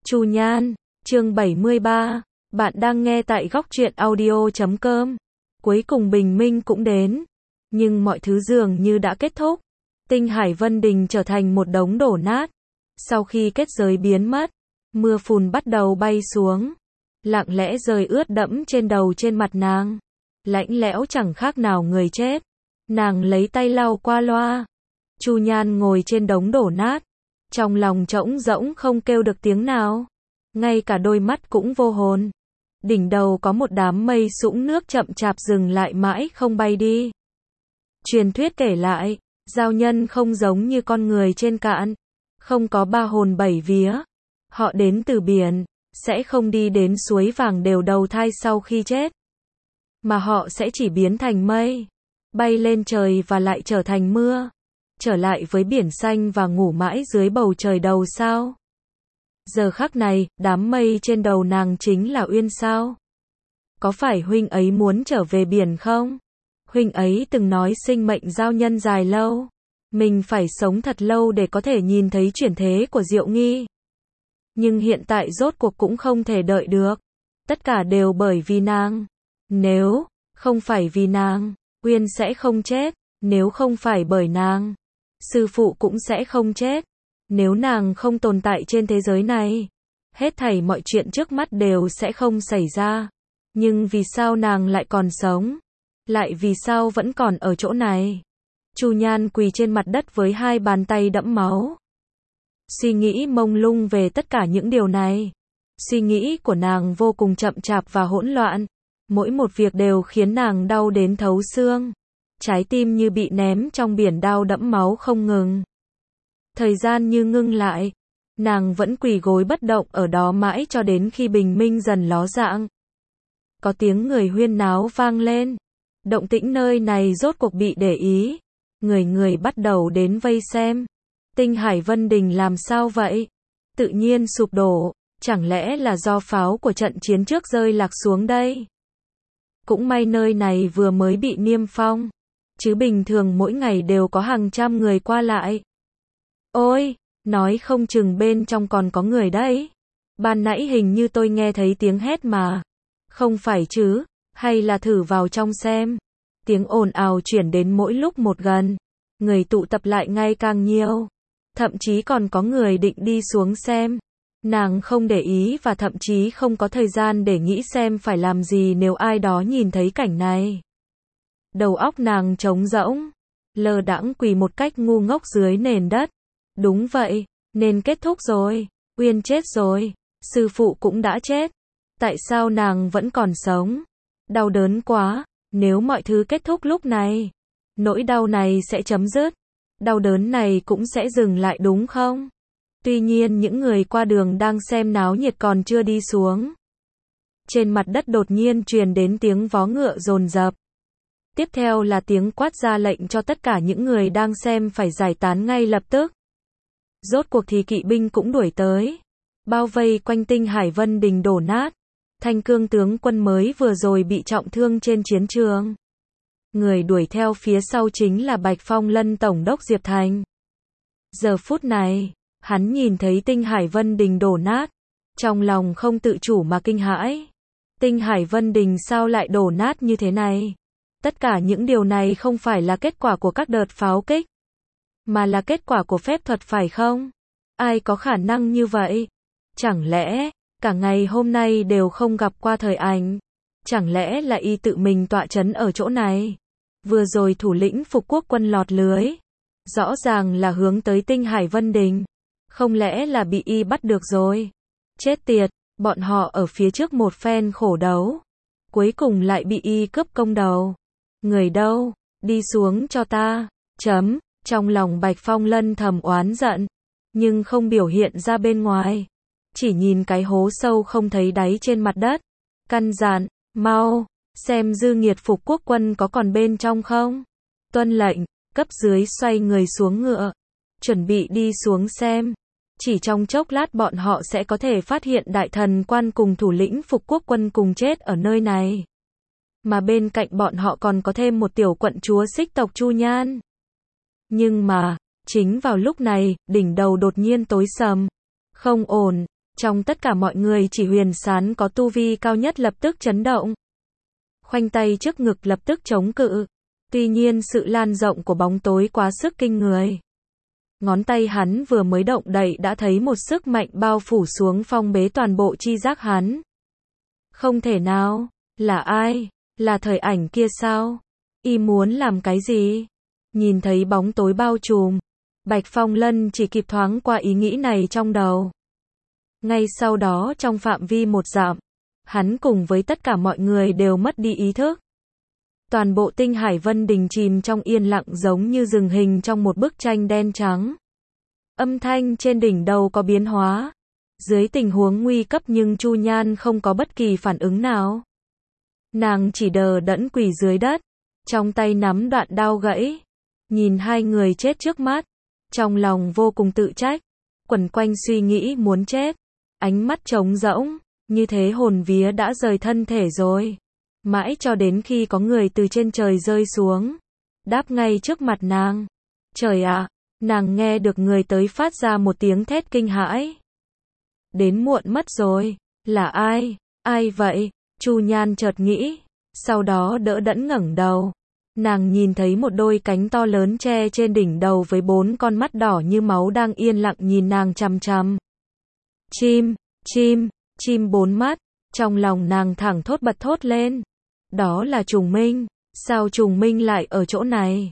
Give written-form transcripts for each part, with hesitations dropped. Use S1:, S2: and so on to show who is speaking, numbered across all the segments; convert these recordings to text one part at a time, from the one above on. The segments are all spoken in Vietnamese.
S1: Chu Nhan, chương 73, bạn đang nghe tại góc truyện audio.com. Cuối cùng bình minh cũng đến, nhưng mọi thứ dường như đã kết thúc. Tinh Hải Vân Đình trở thành một đống đổ nát. Sau khi kết giới biến mất, mưa phùn bắt đầu bay xuống, lặng lẽ rơi ướt đẫm trên đầu trên mặt nàng. Lạnh lẽo chẳng khác nào người chết. Nàng lấy tay lau qua loa. Chu Nhan ngồi trên đống đổ nát, trong lòng trống rỗng không kêu được tiếng nào, ngay cả đôi mắt cũng vô hồn. Đỉnh đầu có một đám mây sũng nước chậm chạp dừng lại mãi không bay đi. Truyền thuyết kể lại, giao nhân không giống như con người trên cạn, không có ba hồn bảy vía. Họ đến từ biển, sẽ không đi đến suối vàng đều đầu thai sau khi chết, mà họ sẽ chỉ biến thành mây, bay lên trời và lại trở thành mưa, trở lại với biển xanh và ngủ mãi dưới bầu trời đầu sao. Giờ khắc này, đám mây trên đầu nàng chính là Uyên sao? Có phải huynh ấy muốn trở về biển không? Huynh ấy từng nói sinh mệnh giao nhân dài lâu, mình phải sống thật lâu để có thể nhìn thấy chuyển thế của Diệu Nghi. Nhưng hiện tại rốt cuộc cũng không thể đợi được. Tất cả đều bởi vì nàng. Nếu không phải vì nàng, Uyên sẽ không chết. Nếu không phải bởi nàng, sư phụ cũng sẽ không chết. Nếu nàng không tồn tại trên thế giới này, hết thảy mọi chuyện trước mắt đều sẽ không xảy ra. Nhưng vì sao nàng lại còn sống? Lại vì sao vẫn còn ở chỗ này? Chu Nhan quỳ trên mặt đất với hai bàn tay đẫm máu. Suy nghĩ mông lung về tất cả những điều này. Suy nghĩ của nàng vô cùng chậm chạp và hỗn loạn. Mỗi một việc đều khiến nàng đau đến thấu xương. Trái tim như bị ném trong biển đau đẫm máu không ngừng. Thời gian như ngưng lại. Nàng vẫn quỳ gối bất động ở đó mãi cho đến khi bình minh dần ló dạng. Có tiếng người huyên náo vang lên. Động tĩnh nơi này rốt cuộc bị để ý. Người bắt đầu đến vây xem. Tinh Hải Vân Đình làm sao vậy? Tự nhiên sụp đổ. Chẳng lẽ là do pháo của trận chiến trước rơi lạc xuống đây? Cũng may nơi này vừa mới bị niêm phong, chứ bình thường mỗi ngày đều có hàng trăm người qua lại. Ôi, nói không chừng bên trong còn có người đấy. Ban nãy hình như tôi nghe thấy tiếng hét mà. Không phải chứ, hay là thử vào trong xem. Tiếng ồn ào chuyển đến mỗi lúc một gần. Người tụ tập lại ngày càng nhiều. Thậm chí còn có người định đi xuống xem. Nàng không để ý và thậm chí không có thời gian để nghĩ xem phải làm gì nếu ai đó nhìn thấy cảnh này. Đầu óc nàng trống rỗng, lơ đãng quỳ một cách ngu ngốc dưới nền đất. Đúng vậy, nên kết thúc rồi. Uyên chết rồi, sư phụ cũng đã chết. Tại sao nàng vẫn còn sống? Đau đớn quá, nếu mọi thứ kết thúc lúc này, nỗi đau này sẽ chấm dứt. Đau đớn này cũng sẽ dừng lại đúng không? Tuy nhiên những người qua đường đang xem náo nhiệt còn chưa đi xuống. Trên mặt đất đột nhiên truyền đến tiếng vó ngựa dồn dập. Tiếp theo là tiếng quát ra lệnh cho tất cả những người đang xem phải giải tán ngay lập tức. Rốt cuộc thì kỵ binh cũng đuổi tới, bao vây quanh Tinh Hải Vân Đình đổ nát. Thanh Cương tướng quân mới vừa rồi bị trọng thương trên chiến trường. Người đuổi theo phía sau chính là Bạch Phong Lân tổng đốc Diệp Thành. Giờ phút này, hắn nhìn thấy Tinh Hải Vân Đình đổ nát, trong lòng không tự chủ mà kinh hãi. Tinh Hải Vân Đình sao lại đổ nát như thế này? Tất cả những điều này không phải là kết quả của các đợt pháo kích, mà là kết quả của phép thuật phải không? Ai có khả năng như vậy? Chẳng lẽ, cả ngày hôm nay đều không gặp qua thời ảnh? Chẳng lẽ là y tự mình tọa trấn ở chỗ này? Vừa rồi thủ lĩnh phục quốc quân lọt lưới, rõ ràng là hướng tới Tinh Hải Vân Đình. Không lẽ là bị y bắt được rồi? Chết tiệt, bọn họ ở phía trước một phen khổ đấu, cuối cùng lại bị y cướp công đầu. Người đâu? Đi xuống cho ta. Trong lòng Bạch Phong Lân thầm oán giận, nhưng không biểu hiện ra bên ngoài. Chỉ nhìn cái hố sâu không thấy đáy trên mặt đất. Căn dặn, mau, xem dư nghiệt phục quốc quân có còn bên trong không? Tuân lệnh, cấp dưới xoay người xuống ngựa, chuẩn bị đi xuống xem. Chỉ trong chốc lát bọn họ sẽ có thể phát hiện đại thần quan cùng thủ lĩnh phục quốc quân cùng chết ở nơi này. Mà bên cạnh bọn họ còn có thêm một tiểu quận chúa xích tộc Chu Nhan. Nhưng mà, chính vào lúc này, đỉnh đầu đột nhiên tối sầm. Không ổn, Trong tất cả mọi người chỉ Huyền Sán có tu vi cao nhất lập tức chấn động. Khoanh tay trước ngực lập tức chống cự. Tuy nhiên sự lan rộng của bóng tối quá sức kinh người. Ngón tay hắn vừa mới động đậy đã thấy một sức mạnh bao phủ xuống phong bế toàn bộ chi giác hắn. Không thể nào, là ai? Là Thời Ảnh kia sao? Y muốn làm cái gì? Nhìn thấy bóng tối bao trùm, Bạch Phong Lân chỉ kịp thoáng qua ý nghĩ này trong đầu. Ngay sau đó trong phạm vi 1 dặm, hắn cùng với tất cả mọi người đều mất đi ý thức. Toàn bộ Tinh Hải Vân Đình chìm trong yên lặng giống như dừng hình trong một bức tranh đen trắng. Âm thanh trên đỉnh đầu có biến hóa. Dưới tình huống nguy cấp nhưng Chu Nhan không có bất kỳ phản ứng nào. Nàng chỉ đờ đẫn quỳ dưới đất, trong tay nắm đoạn đao gãy. Nhìn hai người chết trước mắt, trong lòng vô cùng tự trách, quẩn quanh suy nghĩ muốn chết. Ánh mắt trống rỗng, như thế hồn vía đã rời thân thể rồi. Mãi cho đến khi có người từ trên trời rơi xuống, đáp ngay trước mặt nàng. Trời ạ, nàng nghe được người tới phát ra một tiếng thét kinh hãi. Đến muộn mất rồi, là ai? Ai vậy? Chu Nhan chợt nghĩ, sau đó đỡ đẫn ngẩng đầu. Nàng nhìn thấy một đôi cánh to lớn che trên đỉnh đầu với 4 con mắt đỏ như máu đang yên lặng nhìn nàng chằm chằm. Chim 4 mắt, trong lòng nàng thẳng thốt bật thốt lên. Đó là Trùng Minh, sao Trùng Minh lại ở chỗ này?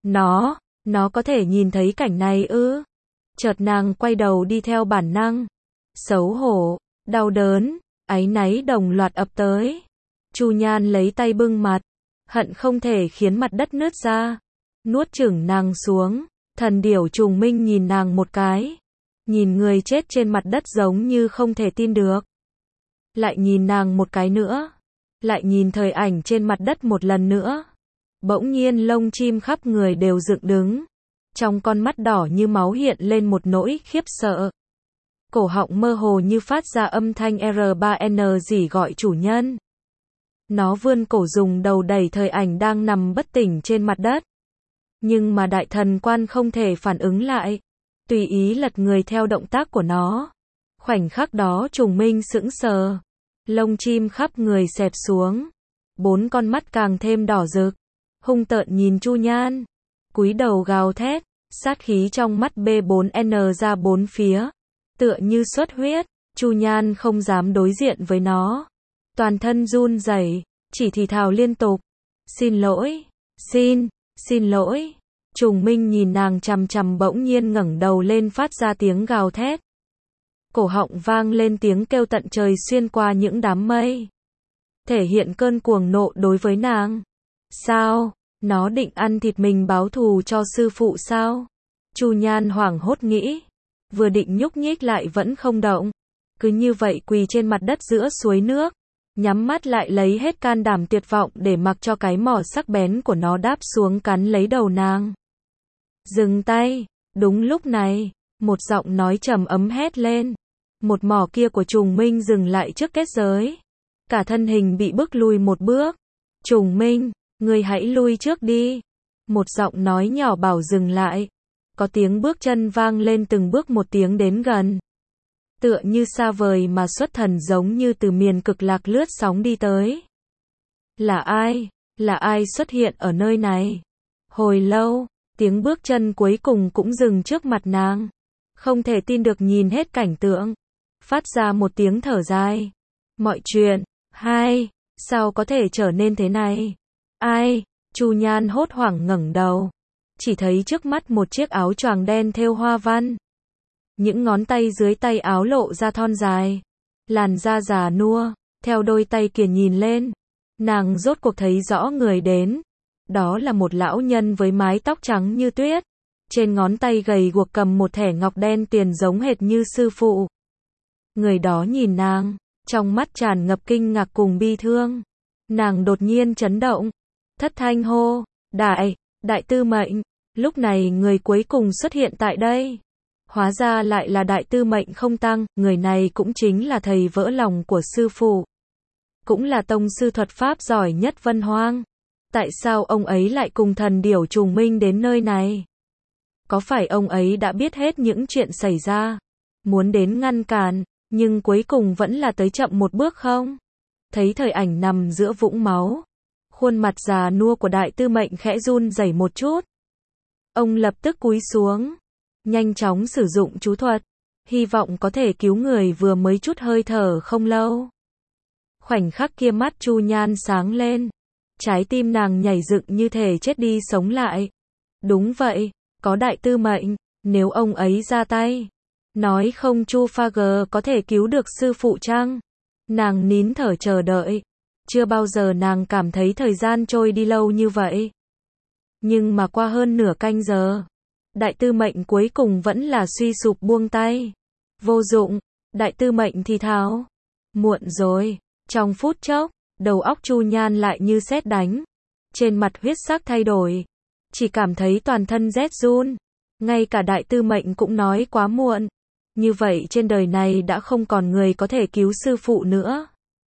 S1: Nó có thể nhìn thấy cảnh này ư? Chợt nàng quay đầu đi theo bản năng. Xấu hổ, đau đớn, áy náy đồng loạt ập tới. Chu Nhan lấy tay bưng mặt, hận không thể khiến mặt đất nứt ra. Nuốt chửng nàng xuống, thần điểu Trùng Minh nhìn nàng một cái. Nhìn người chết trên mặt đất giống như không thể tin được. Lại nhìn nàng một cái nữa. Lại nhìn Thời Ảnh trên mặt đất một lần nữa. Bỗng nhiên lông chim khắp người đều dựng đứng. Trong con mắt đỏ như máu hiện lên một nỗi khiếp sợ. Cổ họng mơ hồ như phát ra âm thanh R3N rỉ gọi chủ nhân. Nó vươn cổ dùng đầu đẩy Thời Ảnh đang nằm bất tỉnh trên mặt đất. Nhưng mà đại thần quan không thể phản ứng lại. Tùy ý lật người theo động tác của nó. Khoảnh khắc đó Trùng Minh sững sờ. Lông chim khắp người xẹp xuống. 4 con mắt càng thêm đỏ rực. Hung tợn nhìn Chu Nhan. Cúi đầu gào thét. Sát khí trong mắt B4N ra 4 phía. Tựa như xuất huyết. Chu Nhan không dám đối diện với nó. Toàn thân run rẩy, chỉ thì thào liên tục. Xin lỗi. Xin lỗi. Trùng Minh nhìn nàng chằm chằm bỗng nhiên ngẩng đầu lên phát ra tiếng gào thét. Cổ họng vang lên tiếng kêu tận trời xuyên qua những đám mây. Thể hiện cơn cuồng nộ đối với nàng. Sao? Nó định ăn thịt mình báo thù cho sư phụ sao? Chu Nhan hoảng hốt nghĩ. Vừa định nhúc nhích lại vẫn không động. Cứ như vậy quỳ trên mặt đất giữa suối nước. Nhắm mắt lại lấy hết can đảm tuyệt vọng để mặc cho cái mỏ sắc bén của nó đáp xuống cắn lấy đầu nàng. Dừng tay. Đúng lúc này, một giọng nói trầm ấm hét lên. Một mỏ kia của Trùng Minh dừng lại trước kết giới. Cả thân hình bị bước lùi một bước. Trùng Minh, ngươi hãy lui trước đi. Một giọng nói nhỏ bảo dừng lại. Có tiếng bước chân vang lên từng bước một tiếng đến gần. Tựa như xa vời mà xuất thần giống như từ miền cực lạc lướt sóng đi tới. Là ai? Là ai xuất hiện ở nơi này? Hồi lâu, tiếng bước chân cuối cùng cũng dừng trước mặt nàng. Không thể tin được nhìn hết cảnh tượng. Phát ra một tiếng thở dài. Mọi chuyện, sao có thể trở nên thế này? Ai? Chu Nhan hốt hoảng ngẩng đầu. Chỉ thấy trước mắt một chiếc áo choàng đen thêu hoa văn. Những ngón tay dưới tay áo lộ ra thon dài. Làn da già nua, theo đôi tay kia nhìn lên. Nàng rốt cuộc thấy rõ người đến. Đó là một lão nhân với mái tóc trắng như tuyết. Trên ngón tay gầy guộc cầm một thẻ ngọc đen tiền giống hệt như sư phụ. Người đó nhìn nàng, trong mắt tràn ngập kinh ngạc cùng bi thương. Nàng đột nhiên chấn động. Thất thanh hô, đại tư mệnh. Lúc này người cuối cùng xuất hiện tại đây. Hóa ra lại là đại tư mệnh không tăng, người này cũng chính là thầy vỡ lòng của sư phụ. Cũng là tông sư thuật pháp giỏi nhất Vân Hoang. Tại sao ông ấy lại cùng thần điểu Trùng Minh đến nơi này? Có phải ông ấy đã biết hết những chuyện xảy ra? Muốn đến ngăn cản, nhưng cuối cùng vẫn là tới chậm một bước không. Thấy Thời Ảnh nằm giữa vũng máu, khuôn mặt già nua của Đại Tư Mệnh khẽ run rẩy một chút. Ông lập tức cúi xuống, nhanh chóng sử dụng chú thuật, hy vọng có thể cứu người vừa mới chút hơi thở không lâu. Khoảnh khắc kia mắt Chu Nhan sáng lên, trái tim nàng nhảy dựng như thể chết đi sống lại. Đúng vậy, có Đại Tư Mệnh, nếu ông ấy ra tay, nói không Chu Pha Gờ có thể cứu được sư phụ chăng? Nàng nín thở chờ đợi, chưa bao giờ nàng cảm thấy thời gian trôi đi lâu như vậy. Nhưng mà qua hơn nửa canh giờ, Đại Tư Mệnh cuối cùng vẫn là suy sụp buông tay. Vô dụng, Đại Tư Mệnh thì thào. Muộn rồi, trong phút chốc, đầu óc Chu Nhan lại như sét đánh. Trên mặt huyết sắc thay đổi, chỉ cảm thấy toàn thân rét run. Ngay cả Đại Tư Mệnh cũng nói quá muộn. Như vậy trên đời này đã không còn người có thể cứu sư phụ nữa.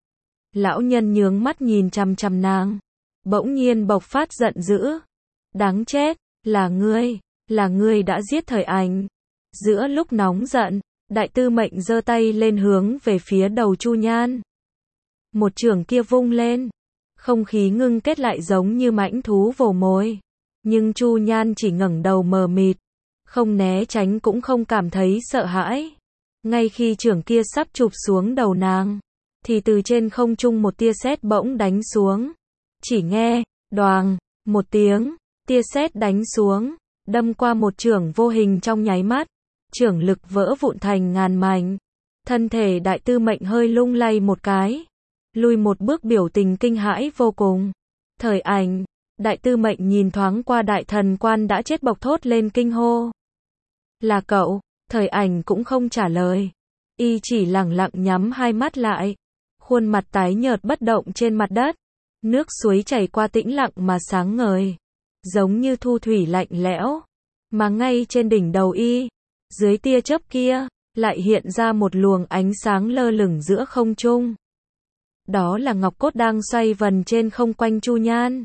S1: Lão nhân nhướng mắt nhìn chằm chằm nàng, bỗng nhiên bộc phát giận dữ. Đáng chết, là ngươi đã giết Thời Ảnh. Giữa lúc nóng giận, Đại Tư Mệnh giơ tay lên hướng về phía đầu Chu Nhan. Một chưởng kia vung lên, không khí ngưng kết lại giống như mãnh thú vồ mồi. Nhưng Chu Nhan chỉ ngẩng đầu mờ mịt, không né tránh cũng không cảm thấy sợ hãi. Ngay khi chưởng kia sắp chụp xuống đầu nàng, thì từ trên không trung một tia sét bỗng đánh xuống. Chỉ nghe, đoàng, một tiếng, tia sét đánh xuống, đâm qua một chưởng vô hình trong nháy mắt. Chưởng lực vỡ vụn thành ngàn mảnh. Thân thể Đại Tư Mệnh hơi lung lay một cái, lùi một bước biểu tình kinh hãi vô cùng. Thời Ảnh, Đại Tư Mệnh nhìn thoáng qua Đại Thần Quan đã chết bộc thốt lên kinh hô. Là cậu? Thời Ảnh cũng không trả lời. Y chỉ lẳng lặng nhắm hai mắt lại. Khuôn mặt tái nhợt bất động trên mặt đất. Nước suối chảy qua tĩnh lặng mà sáng ngời, giống như thu thủy lạnh lẽo. Mà ngay trên đỉnh đầu Y, dưới tia chớp kia, lại hiện ra một luồng ánh sáng lơ lửng giữa không trung. Đó là ngọc cốt đang xoay vần trên không quanh Chu Nhan.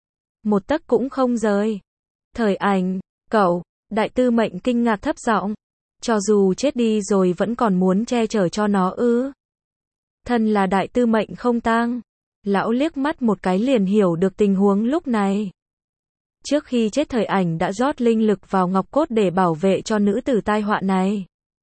S1: Một tấc cũng không rời. Thời Ảnh, cậu, Đại Tư Mệnh kinh ngạc thấp giọng. Cho dù chết đi rồi vẫn còn muốn che chở cho nó ư? Thân là Đại Tư Mệnh không tang. Lão liếc mắt một cái liền hiểu được tình huống lúc này. Trước khi chết Thời Ảnh đã rót linh lực vào ngọc cốt để bảo vệ cho nữ tử tai họa này.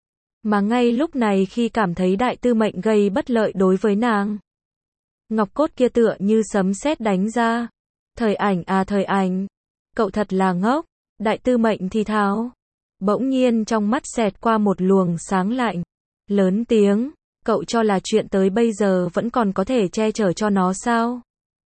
S1: Mà ngay lúc này khi cảm thấy Đại Tư Mệnh gây bất lợi đối với nàng, ngọc cốt kia tựa như sấm sét đánh ra. Thời Ảnh à, Thời Ảnh, cậu thật là ngốc. Đại Tư Mệnh thì thào. Bỗng nhiên trong mắt xẹt qua một luồng sáng lạnh. Lớn tiếng, cậu cho là chuyện tới bây giờ vẫn còn có thể che chở cho nó sao?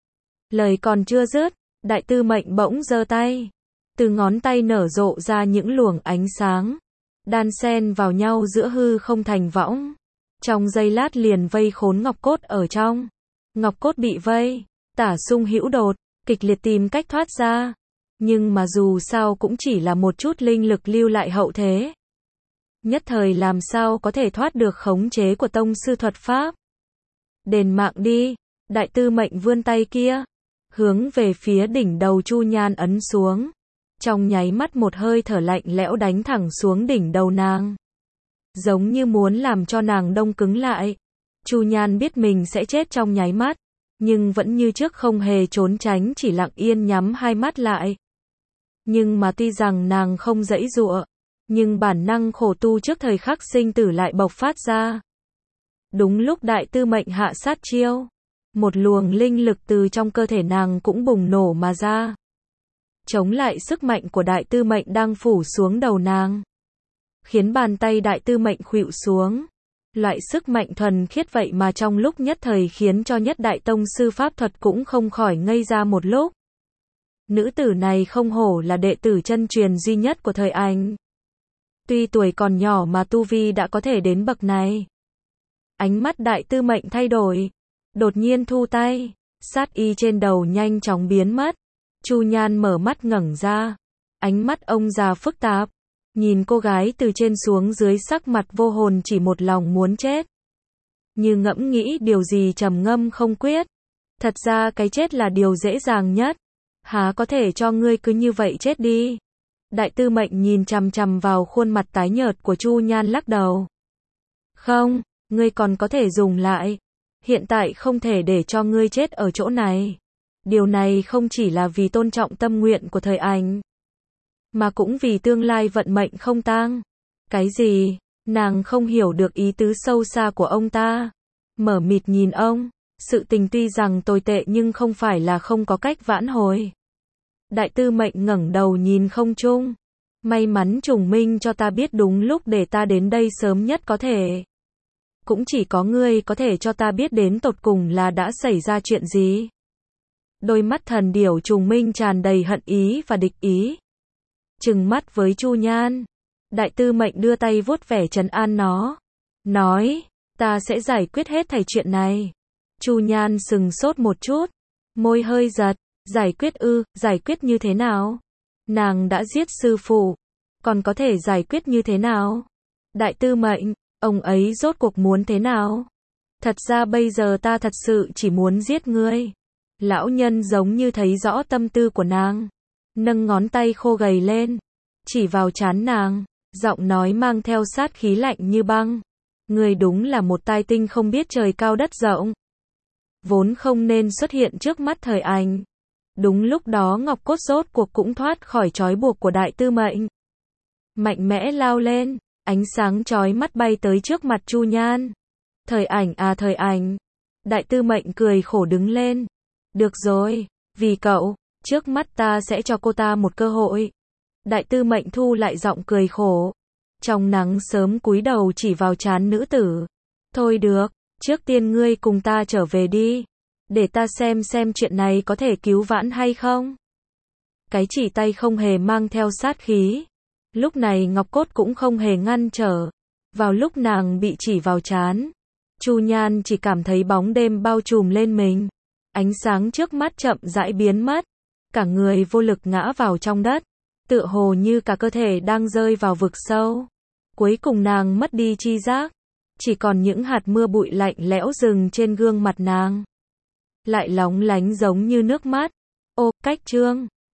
S1: Lời còn chưa dứt, Đại Tư Mệnh bỗng giơ tay. Từ ngón tay nở rộ ra những luồng ánh sáng, đan xen vào nhau giữa hư không thành võng. Trong giây lát liền vây khốn ngọc cốt ở trong. Ngọc cốt bị vây, tả sung hữu đột, kịch liệt tìm cách thoát ra. Nhưng mà dù sao cũng chỉ là một chút linh lực lưu lại hậu thế. Nhất thời làm sao có thể thoát được khống chế của tông sư thuật pháp. Đền mạng đi. Đại Tư Mệnh vươn tay kia, hướng về phía đỉnh đầu Chu Nhan ấn xuống. Trong nháy mắt một hơi thở lạnh lẽo đánh thẳng xuống đỉnh đầu nàng, giống như muốn làm cho nàng đông cứng lại. Chu Nhan biết mình sẽ chết trong nháy mắt, nhưng vẫn như trước không hề trốn tránh, chỉ lặng yên nhắm hai mắt lại. Nhưng mà tuy rằng nàng không giãy giụa, nhưng bản năng khổ tu trước thời khắc sinh tử lại bộc phát ra. Đúng lúc Đại Tư Mệnh hạ sát chiêu, một luồng linh lực từ trong cơ thể nàng cũng bùng nổ mà ra, chống lại sức mạnh của Đại Tư Mệnh đang phủ xuống đầu nàng, khiến bàn tay Đại Tư Mệnh khuỵu xuống. Loại sức mạnh thuần khiết vậy mà trong lúc nhất thời khiến cho nhất đại tông sư pháp thuật cũng không khỏi ngây ra một lúc. Nữ tử này không hổ là đệ tử chân truyền duy nhất của Thời Ảnh. Tuy tuổi còn nhỏ mà tu vi đã có thể đến bậc này. Ánh mắt Đại Tư Mệnh thay đổi, đột nhiên thu tay, sát y trên đầu nhanh chóng biến mất. Chu Nhan mở mắt ngẩng ra, ánh mắt ông già phức tạp, nhìn cô gái từ trên xuống dưới, sắc mặt vô hồn, chỉ một lòng muốn chết. Như ngẫm nghĩ điều gì trầm ngâm không quyết. Thật ra cái chết là điều dễ dàng nhất. Há có thể cho ngươi cứ như vậy chết đi. Đại Tư Mệnh nhìn chằm chằm vào khuôn mặt tái nhợt của Chu Nhan lắc đầu. Không, ngươi còn có thể dùng lại. Hiện tại không thể để cho ngươi chết ở chỗ này. Điều này không chỉ là vì tôn trọng tâm nguyện của thời ảnh, mà cũng vì tương lai vận mệnh không tang. Cái gì? Nàng không hiểu được ý tứ sâu xa của ông ta. Mở mịt nhìn ông. Sự tình tuy rằng tồi tệ nhưng không phải là không có cách vãn hồi. Đại Tư Mệnh ngẩng đầu nhìn không trung. May mắn trùng minh cho ta biết đúng lúc để ta đến đây sớm nhất có thể. Cũng chỉ có ngươi có thể cho ta biết đến tột cùng là đã xảy ra chuyện gì. Đôi mắt thần điểu trùng minh tràn đầy hận ý và địch ý. Trừng mắt với Chu Nhan. Đại Tư Mệnh đưa tay vuốt vẻ trấn an nó. Nói, ta sẽ giải quyết hết thảy chuyện này. Chu Nhan sừng sốt một chút. Môi hơi giật. Giải quyết ư, giải quyết như thế nào? Nàng đã giết sư phụ. Còn có thể giải quyết như thế nào? Đại Tư Mệnh, ông ấy rốt cuộc muốn thế nào? Thật ra bây giờ ta thật sự chỉ muốn giết ngươi. Lão nhân giống như thấy rõ tâm tư của nàng. Nâng ngón tay khô gầy lên. Chỉ vào trán nàng. Giọng nói mang theo sát khí lạnh như băng. Ngươi đúng là một tai tinh không biết trời cao đất rộng. Vốn không nên xuất hiện trước mắt thời ảnh. Đúng lúc đó Ngọc Cốt rốt cuộc cũng thoát khỏi trói buộc của Đại Tư Mệnh. Mạnh mẽ lao lên. Ánh sáng chói mắt bay tới trước mặt Chu Nhan. Thời ảnh à thời ảnh. Đại Tư Mệnh cười khổ đứng lên. Được rồi, vì cậu, trước mắt ta sẽ cho cô ta một cơ hội. Đại Tư Mệnh thu lại giọng cười khổ. Trong nắng sớm cúi đầu chỉ vào trán nữ tử. Thôi được, trước tiên ngươi cùng ta trở về đi. Để ta xem chuyện này có thể cứu vãn hay không. Cái chỉ tay không hề mang theo sát khí. Lúc này Ngọc Cốt cũng không hề ngăn trở. Vào lúc nàng bị chỉ vào trán, Chu Nhan chỉ cảm thấy bóng đêm bao trùm lên mình. Ánh sáng trước mắt chậm rãi biến mất. Cả người vô lực ngã vào trong đất. Tựa hồ như cả cơ thể đang rơi vào vực sâu. Cuối cùng nàng mất đi tri giác. Chỉ còn những hạt mưa bụi lạnh lẽo rừng trên gương mặt nàng. Lại lóng lánh giống như nước mắt. Ô, cách chương.